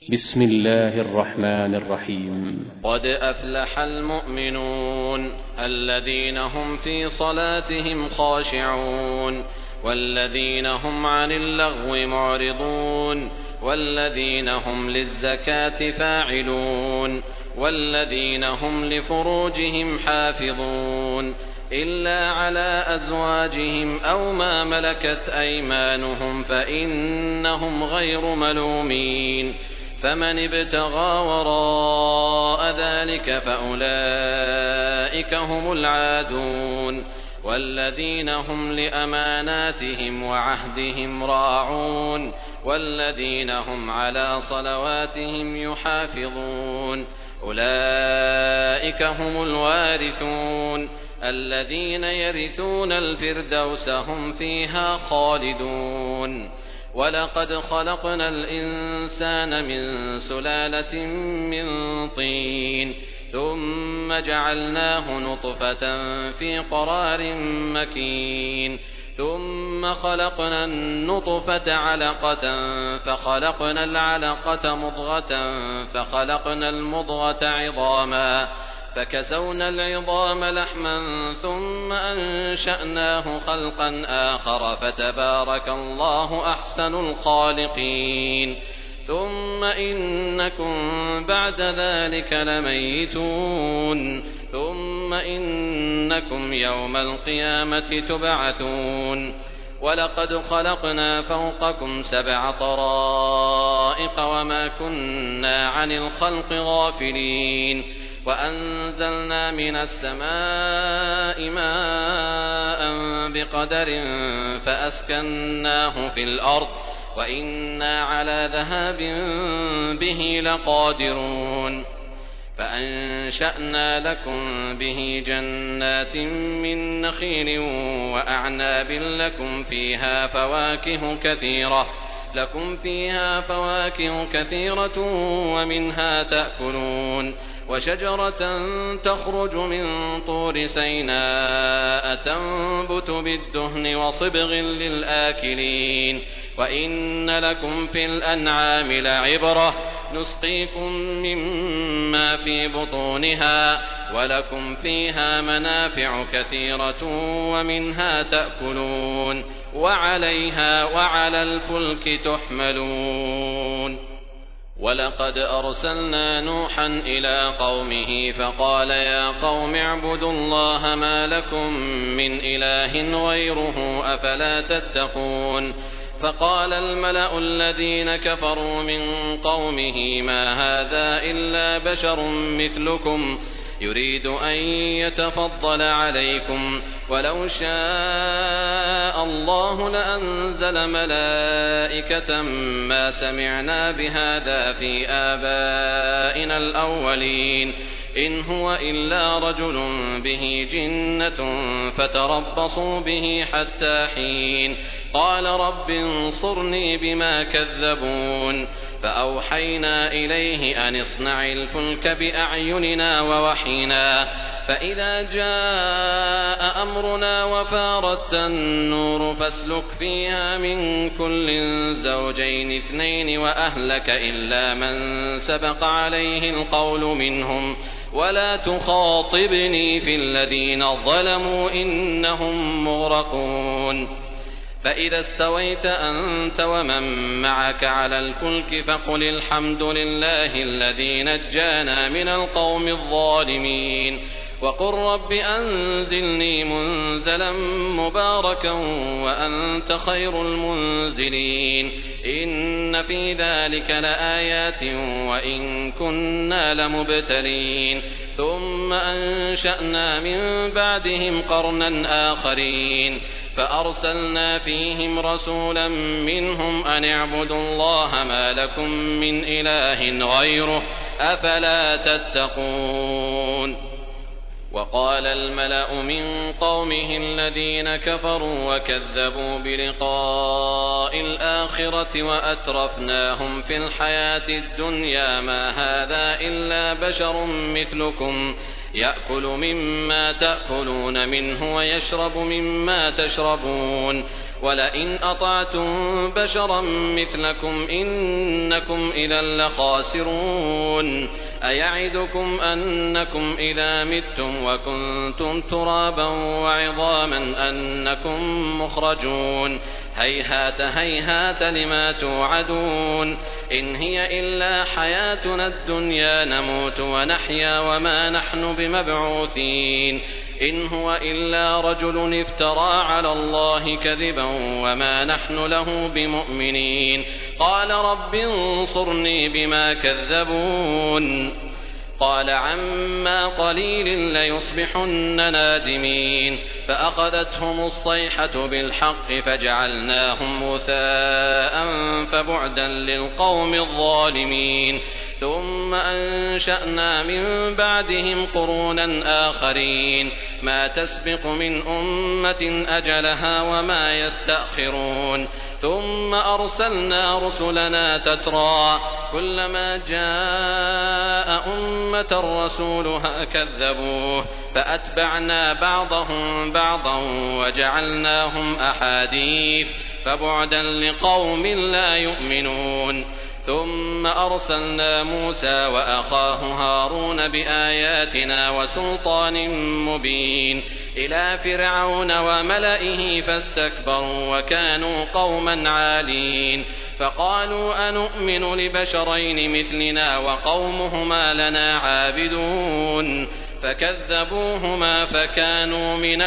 بسم الله الرحمن الرحيم. قد أفلح المؤمنون الذين هم في صلاتهم خاشعون والذين هم عن اللغو معرضون والذين هم للزكاة فاعلون والذين هم لفروجهم حافظون إلا على أزواجهم أو ما ملكت أيمانهم فإنهم غير ملومين، فمن ابتغى وراء ذلك فأولئك هم العادون. والذين هم لأماناتهم وعهدهم راعون والذين هم على صلواتهم يحافظون أولئك هم الوارثون الذين يرثون الفردوس هم فيها خالدون. ولقد خلقنا الإنسان من سلالة من طين ثم جعلناه نطفة في قرار مكين ثم خلقنا النطفة علقة فخلقنا العلقة مضغة فخلقنا المضغة عظاما فكسونا العظام لحما ثم أنشأناه خلقا آخر فتبارك الله أحسن الخالقين. ثم إنكم بعد ذلك لميتون ثم إنكم يوم القيامة تبعثون. ولقد خلقنا فوقكم 7 طرائق وما كنا عن الخلق غافلين وأنزلنا من السماء ماء بقدر فأسكناه في الأرض وإنا على ذهاب به لقادرون. فأنشأنا لكم به جنات من نخيل وأعناب لكم فيها فواكه كثيرة ومنها تأكلون. وشجرة تخرج من طور سيناء تنبت بالدهن وصبغ للآكلين. وإن لكم في الأنعام لعبرة نسقيكم مما في بطونها ولكم فيها منافع كثيرة ومنها تأكلون وعليها وعلى الفلك تحملون. ولقد أرسلنا نوحا إلى قومه فقال يا قوم اعبدوا الله ما لكم من إله غيره أفلا تتقون. فقال الملأ الذين كفروا من قومه ما هذا إلا بشر مثلكم يريد أن يتفضل عليكم ولو شاء الله لأنزل ملائكة ما سمعنا بهذا في آبائنا الأولين إن هو إلا رجل به جنة فتربصوا به حتى حين. قال رب انصرني بما كذبون. فأوحينا إليه أن اصنع الفلك بأعيننا ووحينا فإذا جاء أمرنا وفارت النور فاسلك فيها من كل زوجين 2 وأهلك إلا من سبق عليه القول منهم ولا تخاطبني في الذين ظلموا إنهم مغرقون. فإذا استويت أنت ومن معك على الفلك فقل الحمد لله الذي نجانا من القوم الظالمين وقل رب أنزلني منزلا مباركا وأنت خير المنزلين. إن في ذلك لآيات وإن كنا لمبتلين. ثم أنشأنا من بعدهم قرنا آخرين فأرسلنا فيهم رسولا منهم أن اعبدوا الله ما لكم من إله غيره أفلا تتقون. وقال الملأ من قومه الذين كفروا وكذبوا بلقاء الآخرة وأترفناهم في الحياة الدنيا ما هذا إلا بشر مثلكم يأكل مما تأكلون منه ويشرب مما تشربون ولئن أطعتم بشرا مثلكم إنكم إذا لخاسرون أيعدكم أنكم إذا متم وكنتم ترابا وعظاما أنكم مخرجون هيهات هيهات لما توعدون إن هي إلا حياتنا الدنيا نموت ونحيا وما نحن بمبعوثين إن هو إلا رجل افترى على الله كذبا وما نحن له بمؤمنين قال رب انصرني بما كذبون قال عما قليل ليصبحن نادمين فأخذتهم الصيحة بالحق فجعلناهم غثاء فبعدا للقوم الظالمين ثم أنشأنا من بعدهم قرونا آخرين ما تسبق من أمة أجلها وما يستأخرون ثم أرسلنا رسلنا تترى كلما جاء أمة رسولها كذبوه فأتبعنا بعضهم بعضا وجعلناهم أحاديث فبعدا لقوم لا يؤمنون ثم أرسلنا موسى وأخاه هارون بآياتنا وسلطان مبين إلى فرعون وملئه فاستكبروا وكانوا قوما عالين فقالوا أنؤمن لبشرين مثلنا وقومهما لنا عابدون فكذبوهما فكانوا من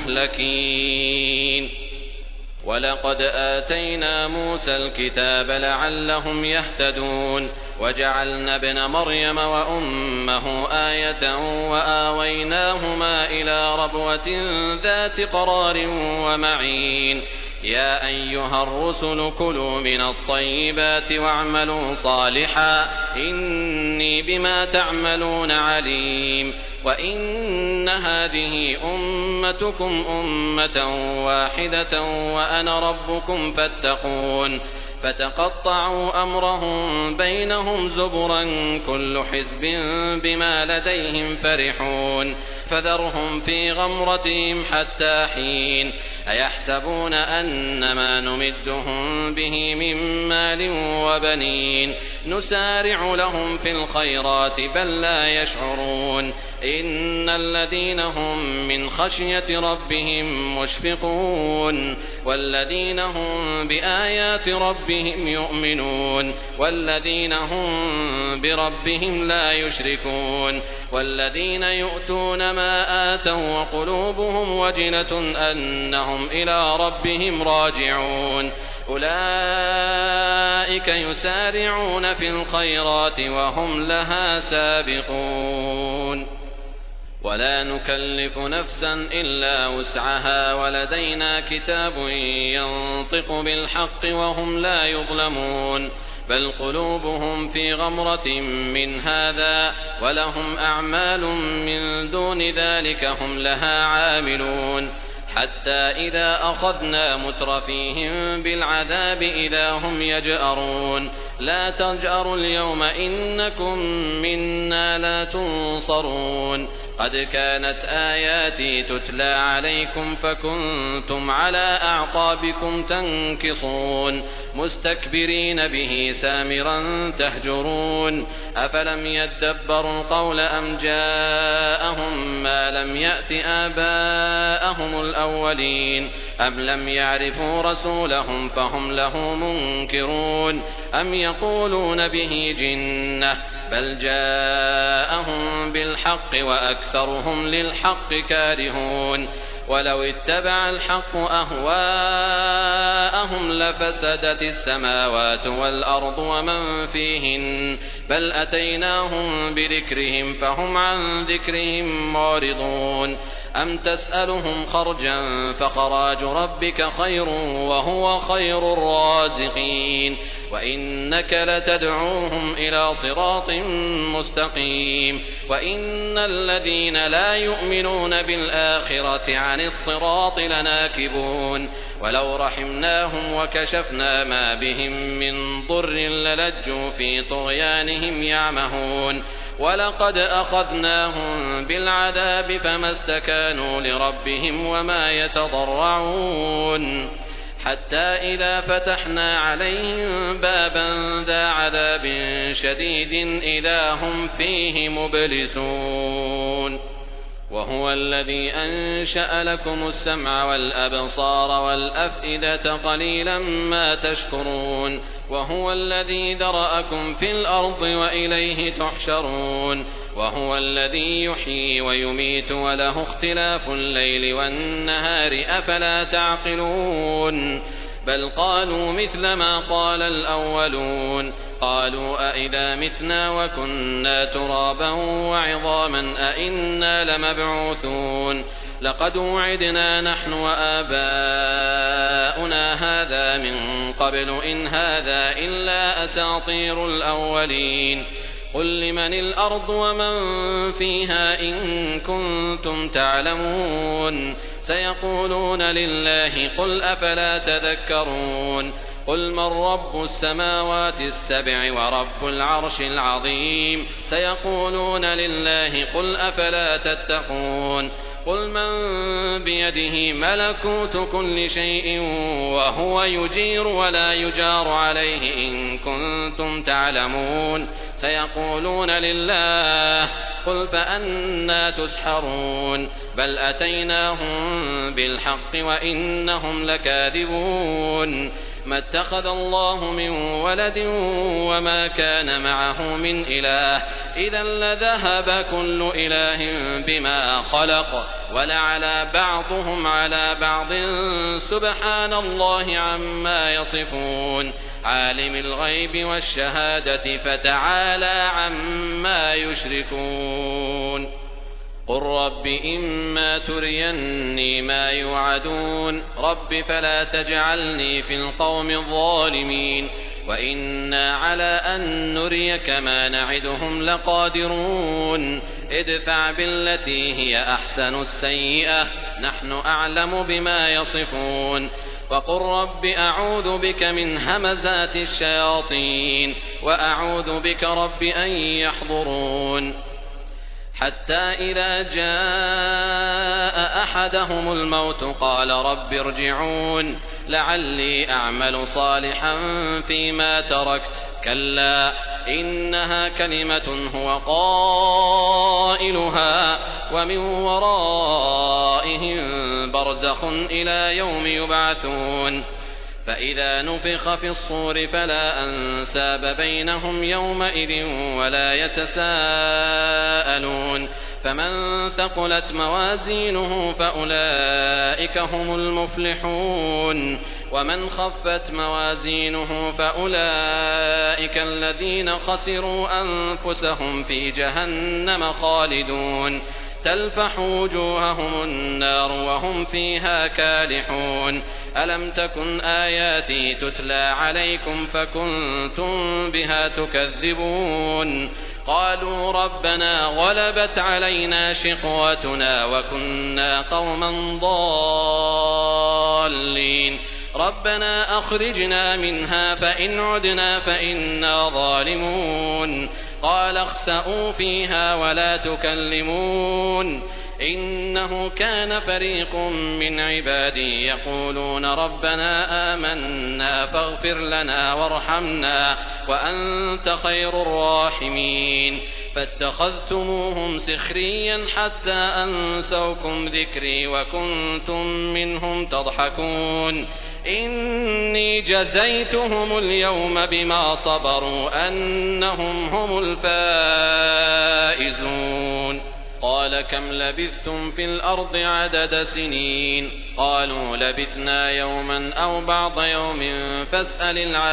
المهلكين ولقد آتينا موسى الكتاب لعلهم يهتدون وجعلنا ابن مريم وأمه آية وآويناهما إلى ربوة ذات قرار ومعين يا أيها الرسل كلوا من الطيبات واعملوا صالحا إني بما تعملون عليم وإن هذه أمتكم أمة واحدة وأنا ربكم فاتقون فتقطعوا أمرهم بينهم زبرا كل حزب بما لديهم فرحون فذرهم في غمرتهم حتى حين أيحسبون أنما نمدهم به من مال وبنين نسارع لهم في الخيرات بل لا يشعرون إن الذين هم من خشية ربهم مشفقون والذين هم بآيات ربهم يؤمنون والذين هم بربهم لا يشركون والذين يؤتون ما آتوا وقلوبهم وجلة أنهم إلى ربهم راجعون أولئك يسارعون في الخيرات وهم لها سابقون ولا نكلف نفسا إلا وسعها ولدينا كتاب ينطق بالحق وهم لا يظلمون بل قلوبهم في غمرة من هذا ولهم أعمال من دون ذلك هم لها عاملون حتى إذا أخذنا مترفيهم بالعذاب إذا هم يجأرون لا تجأروا اليوم إنكم منا لا تنصرون قد كانت آياتي تتلى عليكم فكنتم على أعقابكم تنكصون مستكبرين به سامرا تهجرون أفلم يدبروا القول أم جاءهم ما لم يأت آباءهم الأولين أم لم يعرفوا رسولهم فهم له منكرون أم يقولون به جنة بل جاءهم بالحق وأكثرهم للحق كارهون ولو اتبع الحق أهواءهم لفسدت السماوات والأرض ومن فيهن بل أتيناهم بذكرهم فهم عن ذكرهم معرضون أم تسألهم خرجا فخراج ربك خير وهو خير الرازقين وإنك لتدعوهم إلى صراط مستقيم وإن الذين لا يؤمنون بالآخرة عن الصراط لناكبون ولو رحمناهم وكشفنا ما بهم من ضر للجوا في طغيانهم يعمهون ولقد أخذناهم بالعذاب فما استكانوا لربهم وما يتضرعون حتى إذا فتحنا عليهم بابا ذا عذاب شديد إذا هم فيه مبلسون وهو الذي أنشأ لكم السمع والأبصار والأفئدة قليلا ما تشكرون وهو الذي ذرأكم في الأرض وإليه تحشرون وهو الذي يحيي ويميت وله اختلاف الليل والنهار أفلا تعقلون بل قالوا مثل ما قال الأولون قالوا أئذا متنا وكنا ترابا وعظاما أئنا لمبعوثون لقد وعدنا نحن وآباؤنا هذا من قبل إن هذا إلا أساطير الأولين قل لمن الأرض ومن فيها إن كنتم تعلمون سيقولون لله قل أفلا تذكرون قل من رب السماوات السبع ورب العرش العظيم سيقولون لله قل أفلا تتقون قل من بيده ملكوت كل شيء وهو يجير ولا يجار عليه إن كنتم تعلمون سيقولون لله قل فأنى تسحرون بل أتيناهم بالحق وإنهم لكاذبون ما اتخذ الله من ولد وما كان معه من إله إذا لذهب كل إله بما خلق ولعلى بعضهم على بعض سبحان الله عما يصفون عالم الغيب والشهادة فتعالى عما يشركون قل رب إما تريني ما يوعدون رب فلا تجعلني في القوم الظالمين وإنا على أن نريك ما نعدهم لقادرون ادفع بالتي هي أحسن السيئة نحن أعلم بما يصفون وقل رب أعوذ بك من همزات الشياطين وأعوذ بك رب أن يحضرون حتى إذا جاء أحدهم الموت قال رب ارجعون لعلي أعمل صالحا فيما تركت كلا إنها كلمة هو قائلها ومن ورائهم برزخ إلى يوم يبعثون فإذا نفخ في الصور فلا أنساب بينهم يومئذ ولا يتساءلون فمن ثقلت موازينه فأولئك هم المفلحون ومن خفت موازينه فأولئك الذين خسروا أنفسهم في جهنم خالدون تلفح وجوههم النار وهم فيها كالحون ألم تكن آياتي تتلى عليكم فكنتم بها تكذبون قالوا ربنا غلبت علينا شقوتنا وكنا قوما ضالين ربنا أخرجنا منها فإن عدنا فإنا ظالمون قال اخسئوا فيها ولا تكلمون إنه كان فريق من عبادي يقولون ربنا آمنا فاغفر لنا وارحمنا وأنت خير الراحمين فاتخذتموهم سخريا حتى أنسوكم ذكري وكنتم منهم تضحكون إني جزيتهم اليوم بما صبروا أنهم هم الفائزون قال كم لبثتم في الأرض عدد سنين قالوا لبثنا يوما أو بعض يوم فاسأل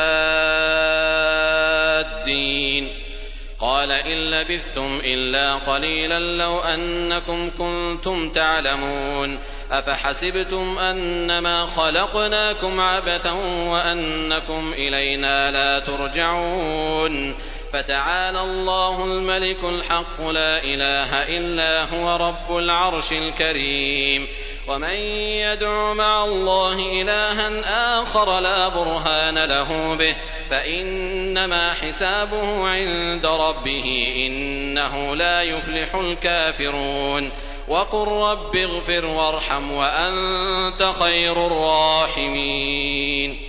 العادين قال إن لبثتم إلا قليلا لو أنكم كنتم تعلمون أفحسبتم أنما خلقناكم عبثا وأنكم إلينا لا ترجعون فتعالى الله الملك الحق لا إله إلا هو رب العرش الكريم ومن يدع مع الله إلها آخر لا برهان له به فإنما حسابه عند ربه إنه لا يفلح الكافرون وقل رب اغفر وارحم وأنت خير الراحمين.